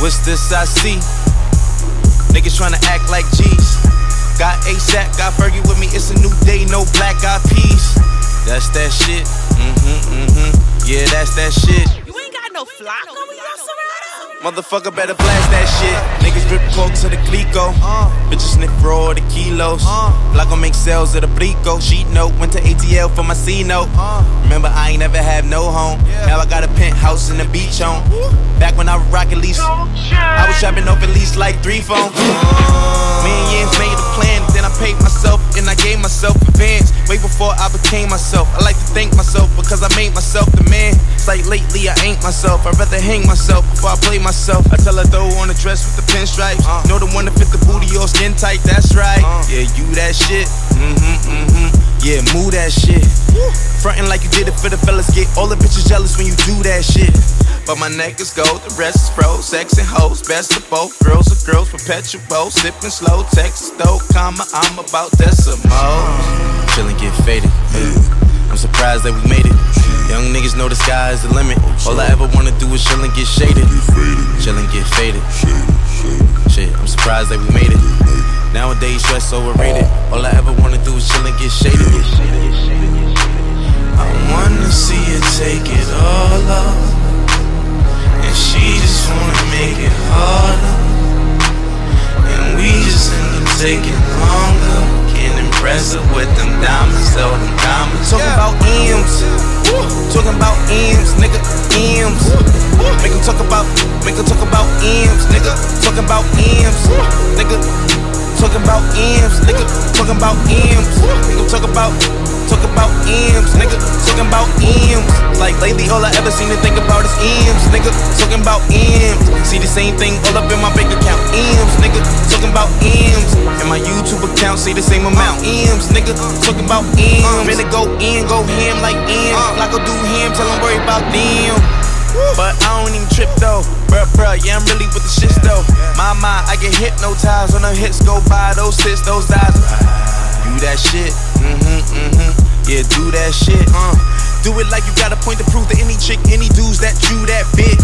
What's this I see? Niggas tryna act like G's. Got ASAP, got Fergie with me, it's a new day, no black eyed peas. That's that shit, yeah, that's that shit. You ain't got no flock on me, Motherfucker better blast that shit. Niggas rip coke to the glico. Bitches sniff raw the kilos. Blanco make sales of the Blico. Sheet note, went to ATL for my C note. Remember, I ain't never had no home. Now I got a penthouse in the beach home. Back when I was rockin' lease, I was trapping off at least like 3 phones. Me and Yins made a plan, then I paid myself and I gave myself advance. Way before I became myself. I like to thank myself because I made myself the man. It's like lately I ain't myself. I'd rather hang myself before I play myself. I tell her throw on a dress with the pinstripes. Know the one that fit the booty or skin tight, that's right. Yeah, you that shit. Yeah, move that shit. Frontin' like you did it for the fellas. Get all the bitches jealous when you do that shit. But my neck is gold, the rest is pro. Sex and hoes, best of both. Girls are girls, perpetual. Sippin' slow, Texas though, comma, I'm about decimals. Chillin' get faded. I'm surprised that we made it. Young niggas know the sky is the limit. All I ever wanna do is chill and get shaded. Chill and get faded. Shit, I'm surprised that we made it. Nowadays, stress overrated. All I ever wanna do is chill and get shaded. I wanna see you take it all off. And she just wanna make it harder. And we just end up taking longer. Can't impress her with them diamonds, though them diamonds. Talking about M's, talking about M's, nigga, M's. Make them talk about M's, nigga. Talking about M's, nigga. Talking about M's, nigga. Talking about M's. Make them talk about M's, nigga. Talking about M's. Like lately, all I ever seem to think about is M's, nigga. Talking about M's. See the same thing all up in my bank account. M's, nigga. Talking about M's. And my YouTube account say the same amount. M's, nigga. Talking about M's. Finna go in, go ham like M. Like I do him, tell him worry about them. But I don't even trip though, bruh, yeah, I'm really with the shits though. My, I get hypnotized when the hits go by, those hits, those eyes. Do that shit, yeah, do that shit, Do it like you got a point to prove to any chick, any dudes that you that bitch.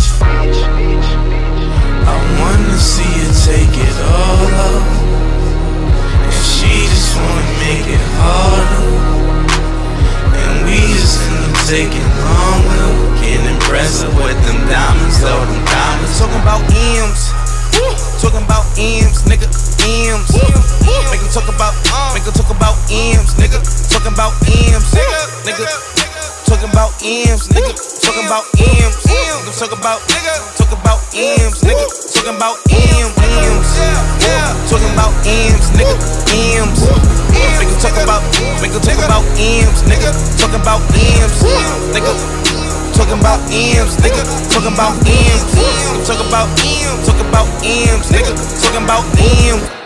I wanna see you take it all off. And she just wanna make it harder. And we just end up taking longer. Can't impress her with them diamonds, though them diamonds. Talking about M's, talking about M's, nigga, M's. Make them talk about M's, nigga. Talking about M's, nigga. Talking about M's, nigga. Talking about M's. Make them talk about M's, nigga. Talking about M's, talking about M's, nigga, M's. Make them talk about M's, nigga. Talking about M's, nigga. Talking about M's, nigga. Talking about M's. Talk about M's, nigga. Talking about M's.